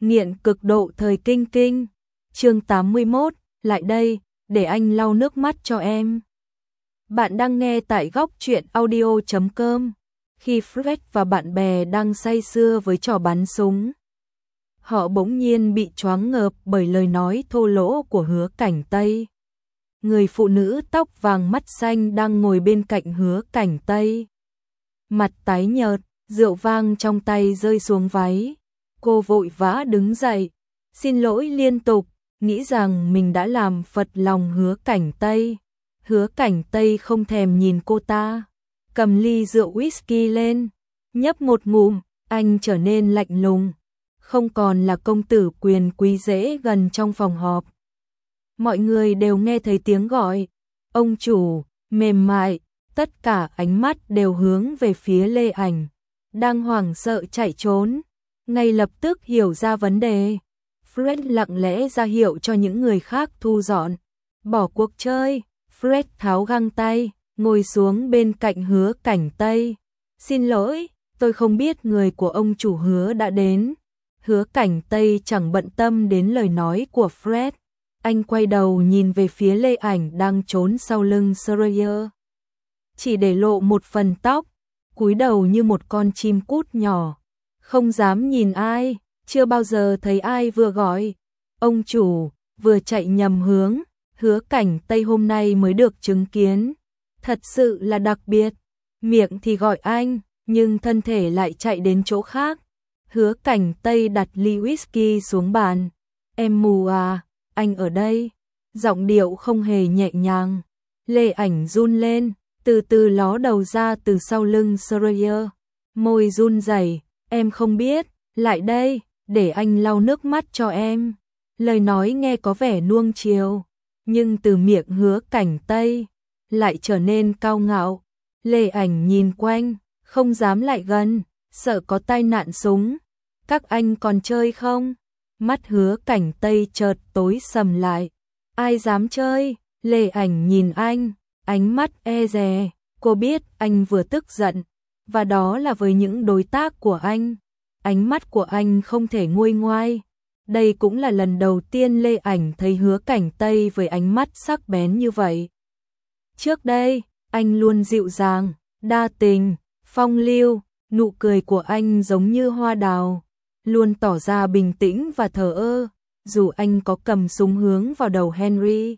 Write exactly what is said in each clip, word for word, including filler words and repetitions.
nghiện cực độ thời kinh kinh. Chương tám mươi mốt, lại đây, để anh lau nước mắt cho em. Bạn đang nghe tại góc truyện audio chấm com. Khi Fred và bạn bè đang say sưa với trò bắn súng, họ bỗng nhiên bị choáng ngợp bởi lời nói thô lỗ của Hứa Cảnh Tây. Người phụ nữ tóc vàng mắt xanh đang ngồi bên cạnh Hứa Cảnh Tây. Mặt tái nhợt, rượu vang trong tay rơi xuống váy. Cô vội vã đứng dậy, xin lỗi liên tục, nghĩ rằng mình đã làm phật lòng Hứa Cảnh Tây. Hứa Cảnh Tây không thèm nhìn cô ta, cầm ly rượu whisky lên, nhấp một ngụm, anh trở nên lạnh lùng, không còn là công tử quyền quý dễ gần trong phòng họp. Mọi người đều nghe thấy tiếng gọi, ông chủ, mềm mại, tất cả ánh mắt đều hướng về phía Lê Ảnh, đang hoảng sợ chạy trốn, ngay lập tức hiểu ra vấn đề. Fred lặng lẽ ra hiệu cho những người khác thu dọn, bỏ cuộc chơi. Fred tháo găng tay, ngồi xuống bên cạnh Hứa Cảnh Tây. Xin lỗi, tôi không biết người của ông chủ Hứa đã đến. Hứa Cảnh Tây chẳng bận tâm đến lời nói của Fred. Anh quay đầu nhìn về phía Lê Ảnh đang trốn sau lưng Sawyer, chỉ để lộ một phần tóc, cúi đầu như một con chim cút nhỏ, không dám nhìn ai, chưa bao giờ thấy ai vừa gọi ông chủ, vừa chạy nhầm hướng. Hứa Cảnh Tây hôm nay mới được chứng kiến, thật sự là đặc biệt, miệng thì gọi anh, nhưng thân thể lại chạy đến chỗ khác. Hứa Cảnh Tây đặt ly whisky xuống bàn. Em mù à, anh ở đây. Giọng điệu không hề nhẹ nhàng. Lê Ảnh run lên, từ từ ló đầu ra từ sau lưng Sawyer, môi run rẩy. Em không biết, lại đây, để anh lau nước mắt cho em. Lời nói nghe có vẻ nuông chiều, nhưng từ miệng Hứa Cảnh Tây lại trở nên cao ngạo. Lê Ảnh nhìn quanh, không dám lại gần, sợ có tai nạn súng. Các anh còn chơi không? Mắt Hứa Cảnh Tây chợt tối sầm lại. Ai dám chơi? Lê Ảnh nhìn anh, ánh mắt e dè. Cô biết anh vừa tức giận, và đó là với những đối tác của anh. Ánh mắt của anh không thể nguôi ngoai. Đây cũng là lần đầu tiên Lê Ảnh thấy Hứa Cảnh Tây với ánh mắt sắc bén như vậy. Trước đây, anh luôn dịu dàng, đa tình, phong lưu, nụ cười của anh giống như hoa đào, luôn tỏ ra bình tĩnh và thờ ơ, dù anh có cầm súng hướng vào đầu Henry.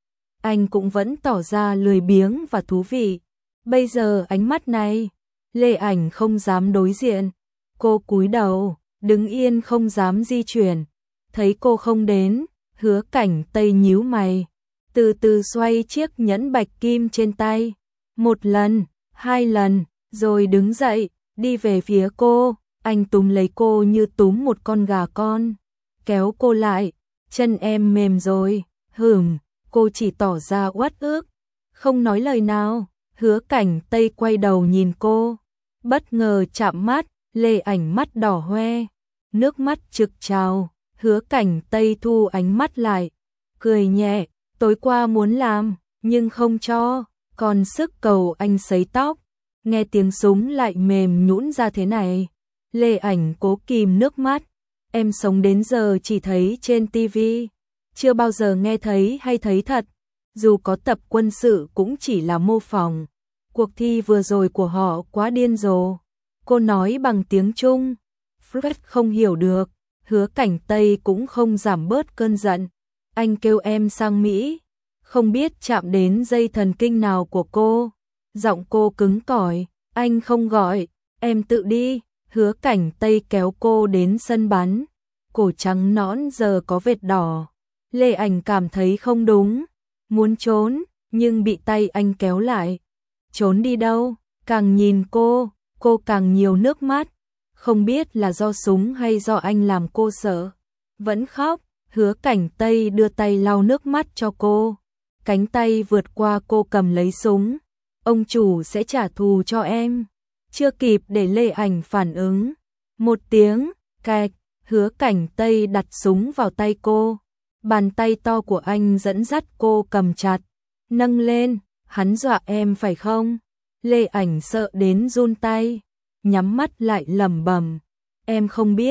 Anh cũng vẫn tỏ ra lười biếng và thú vị. Bây giờ ánh mắt này, Lê Ảnh không dám đối diện. Cô cúi đầu, đứng yên không dám di chuyển. Thấy cô không đến, Hứa Cảnh Tây nhíu mày, từ từ xoay chiếc nhẫn bạch kim trên tay. Một lần, hai lần, rồi đứng dậy, đi về phía cô. Anh túm lấy cô như túm một con gà con, kéo cô lại. Chân em mềm rồi. Hửm, cô chỉ tỏ ra uất ức, không nói lời nào. Hứa Cảnh Tây quay đầu nhìn cô, bất ngờ chạm mắt. Lê Ảnh mắt đỏ hoe, nước mắt trực trào. Hứa Cảnh Tây thu ánh mắt lại, cười nhẹ. Tối qua muốn làm, nhưng không cho, còn sức cầu anh sấy tóc. Nghe tiếng súng lại mềm nhũn ra thế này. Lê Ảnh cố kìm nước mắt. Em sống đến giờ chỉ thấy trên tivi, chưa bao giờ nghe thấy hay thấy thật. Dù có tập quân sự cũng chỉ là mô phỏng. Cuộc thi vừa rồi của họ quá điên rồ. Cô nói bằng tiếng Trung. Fred không hiểu được. Hứa Cảnh Tây cũng không giảm bớt cơn giận. Anh kêu em sang Mỹ, không biết chạm đến dây thần kinh nào của cô. Giọng cô cứng cỏi. Anh không gọi, em tự đi. Hứa Cảnh Tây kéo cô đến sân bắn. Cổ trắng nõn giờ có vệt đỏ. Lê Ảnh cảm thấy không đúng, muốn trốn, nhưng bị tay anh kéo lại. Trốn đi đâu? Càng nhìn cô, cô càng nhiều nước mắt. Không biết là do súng hay do anh làm cô sợ, vẫn khóc. Hứa Cảnh Tây đưa tay lau nước mắt cho cô, cánh tay vượt qua cô cầm lấy súng. Ông chủ sẽ trả thù cho em. Chưa kịp để Lê Ảnh phản ứng, một tiếng cạch, Hứa Cảnh Tây đặt súng vào tay cô. Bàn tay to của anh dẫn dắt cô cầm chặt, nâng lên. Hắn dọa em phải không? Lê Ảnh sợ đến run tay, nhắm mắt lại lẩm bẩm. Em không biết.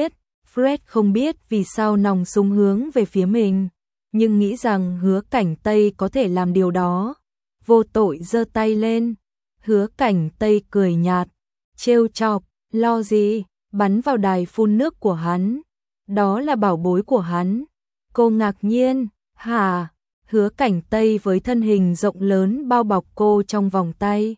Fred không biết vì sao nòng súng hướng về phía mình, nhưng nghĩ rằng Hứa Cảnh Tây có thể làm điều đó. Vô tội giơ tay lên. Hứa Cảnh Tây cười nhạt, trêu chọc, lo gì, bắn vào đài phun nước của hắn. Đó là bảo bối của hắn. Cô ngạc nhiên, hả? Hứa Cảnh Tây với thân hình rộng lớn bao bọc cô trong vòng tay.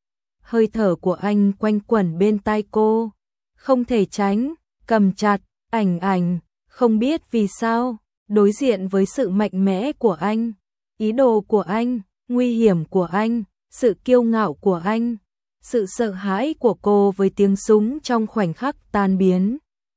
Hơi thở của anh quanh quẩn bên tai cô, không thể tránh, cầm chặt. Ảnh Ảnh, không biết vì sao, đối diện với sự mạnh mẽ của anh, ý đồ của anh, nguy hiểm của anh, sự kiêu ngạo của anh, sự sợ hãi của cô với tiếng súng trong khoảnh khắc tan biến.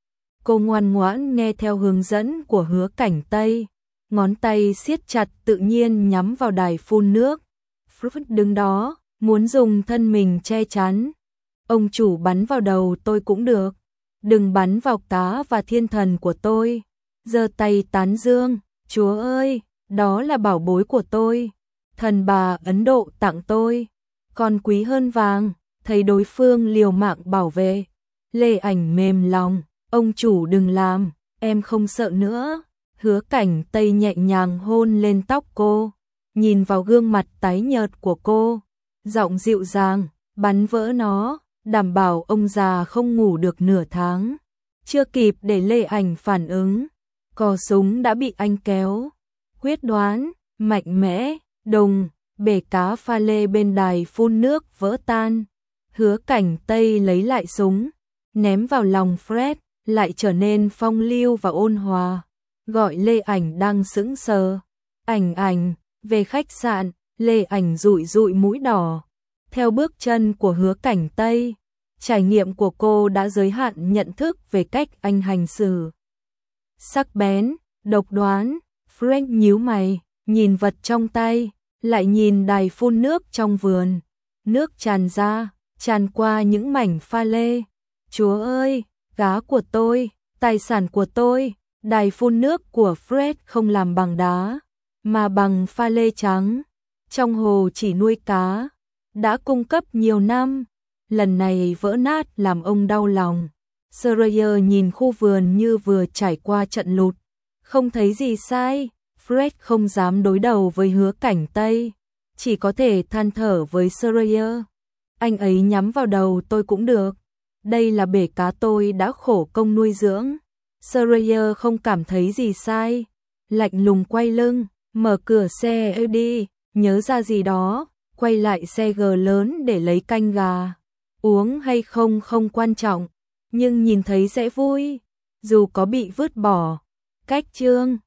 Cô ngoan ngoãn nghe theo hướng dẫn của Hứa Cảnh Tây, ngón tay siết chặt tự nhiên nhắm vào đài phun nước. Fred đứng đó, muốn dùng thân mình che chắn. Ông chủ bắn vào đầu tôi cũng được, đừng bắn vào cá và thiên thần của tôi. Giơ tay tán dương, Chúa ơi, đó là bảo bối của tôi. Thần bà Ấn Độ tặng tôi, còn quý hơn vàng. Thấy đối phương liều mạng bảo vệ, Lê Ảnh mềm lòng, ông chủ đừng làm, em không sợ nữa. Hứa Cảnh Tây nhẹ nhàng hôn lên tóc cô, nhìn vào gương mặt tái nhợt của cô, giọng dịu dàng, bắn vỡ nó, đảm bảo ông già không ngủ được nửa tháng. Chưa kịp để Lê Ảnh phản ứng, cò súng đã bị anh kéo. Quyết đoán, mạnh mẽ, đùng, bể cá pha lê bên đài phun nước vỡ tan. Hứa Cảnh Tây lấy lại súng, ném vào lòng Fred, lại trở nên phong lưu và ôn hòa. Gọi Lê Ảnh đang sững sờ. Ảnh Ảnh, về khách sạn. Lê Ảnh dụi dụi mũi đỏ. Theo bước chân của Hứa Cảnh Tây, trải nghiệm của cô đã giới hạn nhận thức về cách anh hành xử. Sắc bén, độc đoán. Frank nhíu mày, nhìn vật trong tay, lại nhìn đài phun nước trong vườn. Nước tràn ra, tràn qua những mảnh pha lê. Chúa ơi, cá của tôi, tài sản của tôi. Đài phun nước của Fred không làm bằng đá, mà bằng pha lê trắng. Trong hồ chỉ nuôi cá, đã cung cấp nhiều năm. Lần này vỡ nát làm ông đau lòng. Schreier nhìn khu vườn như vừa trải qua trận lụt, không thấy gì sai. Fred không dám đối đầu với Hứa Cảnh Tây, chỉ có thể than thở với Schreier. Anh ấy nhắm vào đầu tôi cũng được. Đây là bể cá tôi đã khổ công nuôi dưỡng. Schreier không cảm thấy gì sai, lạnh lùng quay lưng, mở cửa xe đi, nhớ ra gì đó, quay lại xe G lớn để lấy canh gà. Uống hay không không quan trọng, nhưng nhìn thấy sẽ vui, dù có bị vứt bỏ. Cách chương